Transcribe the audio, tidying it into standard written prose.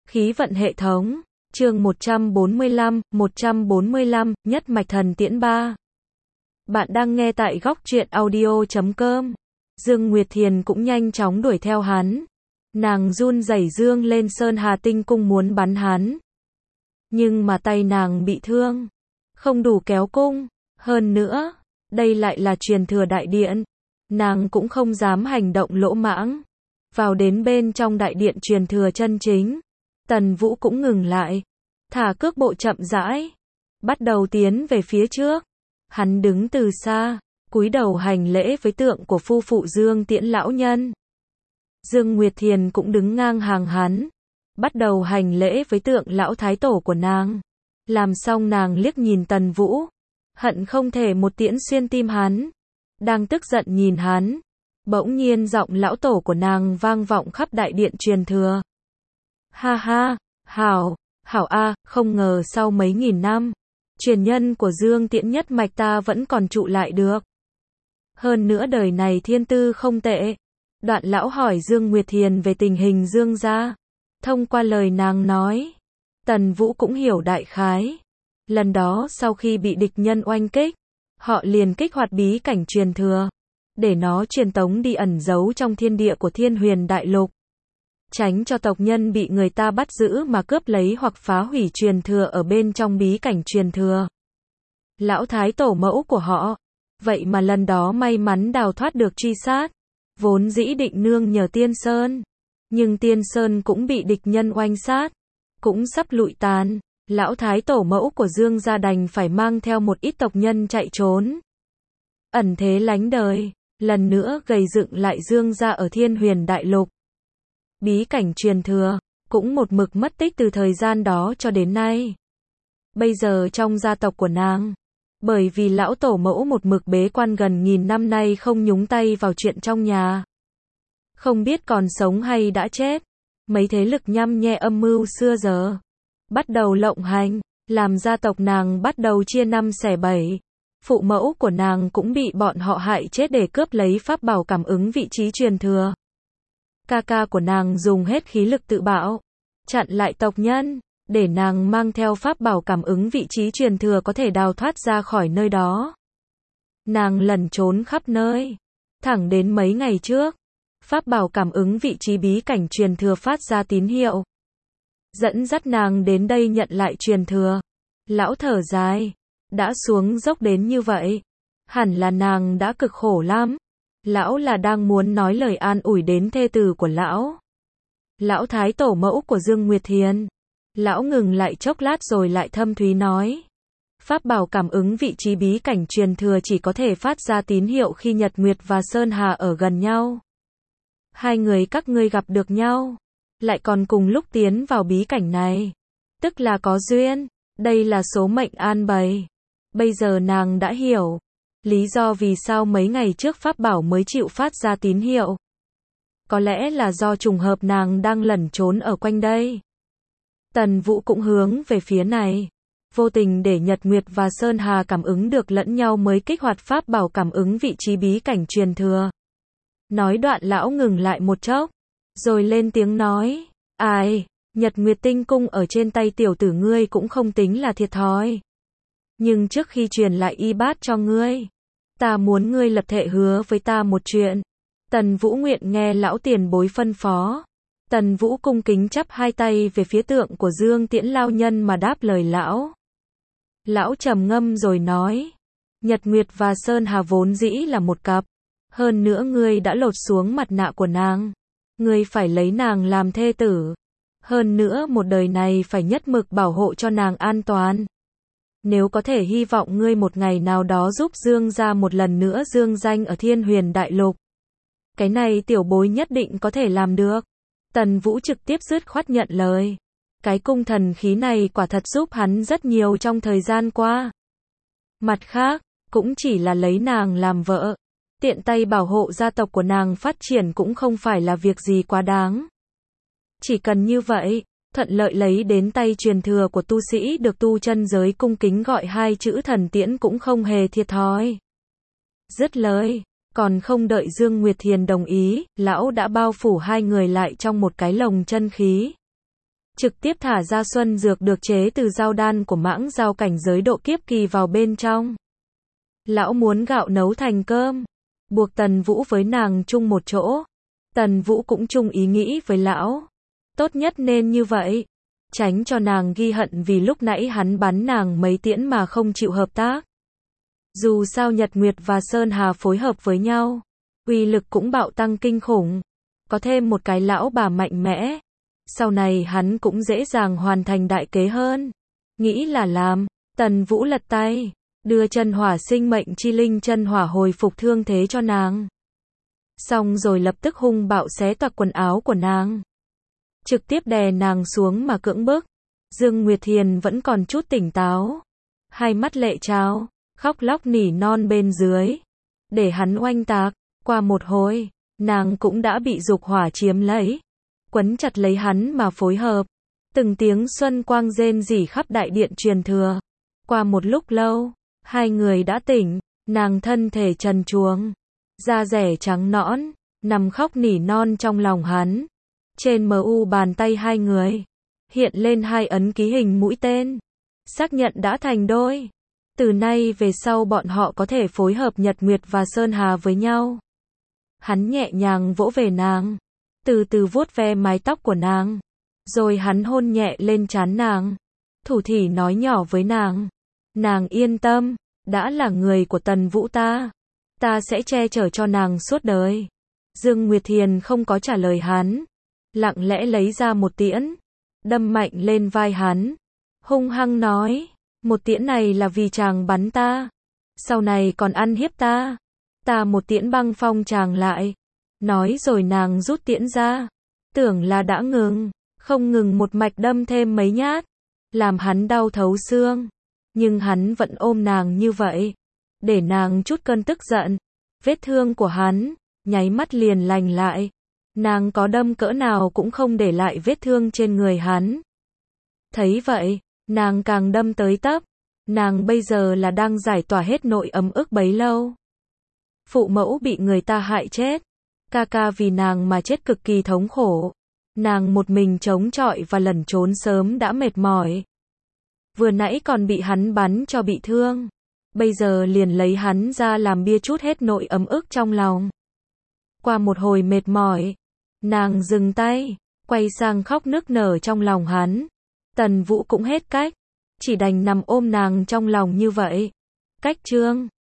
Khí vận hệ thống, chương 145, nhất mạch thần tiễn 3. Bạn đang nghe tại góc truyện audio.com. Dương Nguyệt Thiền cũng nhanh chóng đuổi theo hắn. Nàng run rẩy dương lên Sơn Hà Tinh Cung muốn bắn hắn. Nhưng mà tay nàng bị thương, không đủ kéo cung. Hơn nữa, đây lại là truyền thừa đại điện. Nàng cũng không dám hành động lỗ mãng. Vào đến bên trong đại điện truyền thừa chân chính, Tần Vũ cũng ngừng lại, thả cước bộ chậm rãi, bắt đầu tiến về phía trước. Hắn đứng từ xa, cúi đầu hành lễ với tượng của phu phụ Dương Tiễn lão nhân. Dương Nguyệt Thiền cũng đứng ngang hàng hắn, bắt đầu hành lễ với tượng lão thái tổ của nàng. Làm xong nàng liếc nhìn Tần Vũ, hận không thể một tiễn xuyên tim hắn. Đang tức giận nhìn hắn, bỗng nhiên giọng lão tổ của nàng vang vọng khắp đại điện truyền thừa. Ha ha, hảo a, không ngờ sau mấy nghìn năm, truyền nhân của Dương Tiễn nhất mạch ta vẫn còn trụ lại được. Hơn nữa đời này thiên tư không tệ. Đoạn lão hỏi Dương Nguyệt Thiền về tình hình Dương gia. Thông qua lời nàng nói, Tần Vũ cũng hiểu đại khái. Lần đó sau khi bị địch nhân oanh kích, họ liền kích hoạt bí cảnh truyền thừa, để nó truyền tống đi ẩn giấu trong thiên địa của Thiên Huyền Đại Lục, tránh cho tộc nhân bị người ta bắt giữ mà cướp lấy hoặc phá hủy truyền thừa ở bên trong bí cảnh truyền thừa. Lão thái tổ mẫu của họ, vậy mà lần đó may mắn đào thoát được truy sát, vốn dĩ định nương nhờ Tiên Sơn, nhưng Tiên Sơn cũng bị địch nhân oanh sát, cũng sắp lụi tàn. Lão thái tổ mẫu của Dương gia đành phải mang theo một ít tộc nhân chạy trốn, ẩn thế lánh đời, lần nữa gầy dựng lại Dương gia ở Thiên Huyền Đại Lục. Bí cảnh truyền thừa cũng một mực mất tích từ thời gian đó cho đến nay. Bây giờ trong gia tộc của nàng, bởi vì lão tổ mẫu một mực bế quan gần nghìn năm nay không nhúng tay vào chuyện trong nhà, không biết còn sống hay đã chết, mấy thế lực nhăm nhe âm mưu xưa giờ bắt đầu lộng hành, làm gia tộc nàng bắt đầu chia năm xẻ bảy. Phụ mẫu của nàng cũng bị bọn họ hại chết để cướp lấy pháp bảo cảm ứng vị trí truyền thừa. Ca ca của nàng dùng hết khí lực tự bảo, chặn lại tộc nhân, để nàng mang theo pháp bảo cảm ứng vị trí truyền thừa có thể đào thoát ra khỏi nơi đó. Nàng lẩn trốn khắp nơi, thẳng đến mấy ngày trước, pháp bảo cảm ứng vị trí bí cảnh truyền thừa phát ra tín hiệu, dẫn dắt nàng đến đây nhận lại truyền thừa. Lão thở dài, đã xuống dốc đến như vậy, hẳn là nàng đã cực khổ lắm. Lão là đang muốn nói lời an ủi đến thê tử của lão. Lão thái tổ mẫu của Dương Nguyệt Thiền. Lão ngừng lại chốc lát rồi lại thâm thúy nói. Pháp bảo cảm ứng vị trí bí cảnh truyền thừa chỉ có thể phát ra tín hiệu khi Nhật Nguyệt và Sơn Hà ở gần nhau. Hai người các ngươi gặp được nhau, lại còn cùng lúc tiến vào bí cảnh này, tức là có duyên, đây là số mệnh an bày. Bây giờ nàng đã hiểu lý do vì sao mấy ngày trước pháp bảo mới chịu phát ra tín hiệu. Có lẽ là do trùng hợp nàng đang lẩn trốn ở quanh đây. Tần Vũ cũng hướng về phía này, vô tình để Nhật Nguyệt và Sơn Hà cảm ứng được lẫn nhau mới kích hoạt pháp bảo cảm ứng vị trí bí cảnh truyền thừa. Nói đoạn lão ngừng lại một chốc, rồi lên tiếng nói, ai, Nhật Nguyệt Tinh Cung ở trên tay tiểu tử ngươi cũng không tính là thiệt thòi. Nhưng trước khi truyền lại y bát cho ngươi, ta muốn ngươi lập thệ hứa với ta một chuyện. Tần Vũ nguyện nghe lão tiền bối phân phó. Tần Vũ cung kính chắp hai tay về phía tượng của Dương Tiễn lao nhân mà đáp lời lão. Lão trầm ngâm rồi nói, Nhật Nguyệt và Sơn Hà vốn dĩ là một cặp, hơn nữa ngươi đã lột xuống mặt nạ của nàng, ngươi phải lấy nàng làm thê tử, hơn nữa một đời này phải nhất mực bảo hộ cho nàng an toàn. Nếu có thể hy vọng ngươi một ngày nào đó giúp Dương gia một lần nữa dương danh ở Thiên Huyền Đại Lục. Cái này tiểu bối nhất định có thể làm được. Tần Vũ trực tiếp dứt khoát nhận lời. Cái cung thần khí này quả thật giúp hắn rất nhiều trong thời gian qua. Mặt khác, cũng chỉ là lấy nàng làm vợ, tiện tay bảo hộ gia tộc của nàng phát triển cũng không phải là việc gì quá đáng. Chỉ cần như vậy, thuận lợi lấy đến tay truyền thừa của tu sĩ được tu chân giới cung kính gọi hai chữ thần tiễn cũng không hề thiệt thòi. Dứt lời, còn không đợi Dương Nguyệt Thiền đồng ý, lão đã bao phủ hai người lại trong một cái lồng chân khí. trực tiếp thả ra xuân dược được chế từ dao đan của mãng dao cảnh giới độ kiếp kỳ vào bên trong. Lão muốn gạo nấu thành cơm, buộc Tần Vũ với nàng chung một chỗ. Tần Vũ cũng chung ý nghĩ với lão. Tốt nhất nên như vậy, tránh cho nàng ghi hận vì lúc nãy hắn bắn nàng mấy tiễn mà không chịu hợp tác. Dù sao Nhật Nguyệt và Sơn Hà phối hợp với nhau, uy lực cũng bạo tăng kinh khủng. Có thêm một cái lão bà mạnh mẽ, sau này hắn cũng dễ dàng hoàn thành đại kế hơn. Nghĩ là làm, Tần Vũ lật tay, đưa chân hỏa sinh mệnh chi linh chân hỏa hồi phục thương thế cho nàng. Xong rồi lập tức hung bạo xé toạc quần áo của nàng, trực tiếp đè nàng xuống mà cưỡng bức. Dương Nguyệt Thiền vẫn còn chút tỉnh táo, hai mắt lệ trao, khóc lóc nỉ non bên dưới, để hắn oanh tạc. Qua một hồi, nàng cũng đã bị dục hỏa chiếm lấy, quấn chặt lấy hắn mà phối hợp. Từng tiếng xuân quang rên rỉ khắp đại điện truyền thừa. Qua một lúc lâu, hai người đã tỉnh, nàng thân thể trần truồng, da rẻ trắng nõn, nằm khóc nỉ non trong lòng hắn. Trên mu bàn tay hai người, hiện lên hai ấn ký hình mũi tên, xác nhận đã thành đôi. Từ nay về sau bọn họ có thể phối hợp Nhật Nguyệt và Sơn Hà với nhau. Hắn nhẹ nhàng vỗ về nàng, từ từ vuốt ve mái tóc của nàng, rồi hắn hôn nhẹ lên trán nàng, thủ thỉ nói nhỏ với nàng. Nàng yên tâm, đã là người của Tần Vũ ta sẽ che chở cho nàng suốt đời. Dương Nguyệt Thiền không có trả lời hắn, lặng lẽ lấy ra một tiễn, đâm mạnh lên vai hắn, hung hăng nói, một tiễn này là vì chàng bắn ta, sau này còn ăn hiếp ta một tiễn băng phong chàng lại. Nói rồi nàng rút tiễn ra, tưởng là đã ngừng, không ngừng một mạch đâm thêm mấy nhát, làm hắn đau thấu xương. Nhưng hắn vẫn ôm nàng như vậy, để nàng chút cơn tức giận. Vết thương của hắn, nháy mắt liền lành lại. Nàng có đâm cỡ nào cũng không để lại vết thương trên người hắn. Thấy vậy, nàng càng đâm tới tấp. Nàng bây giờ là đang giải tỏa hết nội ấm ức bấy lâu. Phụ mẫu bị người ta hại chết, ca ca vì nàng mà chết cực kỳ thống khổ. Nàng một mình chống chọi và lẩn trốn sớm đã mệt mỏi. Vừa nãy còn bị hắn bắn cho bị thương, bây giờ liền lấy hắn ra làm bia trút hết nội ấm ức trong lòng. Qua một hồi mệt mỏi, nàng dừng tay, quay sang khóc nức nở trong lòng hắn. Tần Vũ cũng hết cách, chỉ đành nằm ôm nàng trong lòng như vậy. Cách chương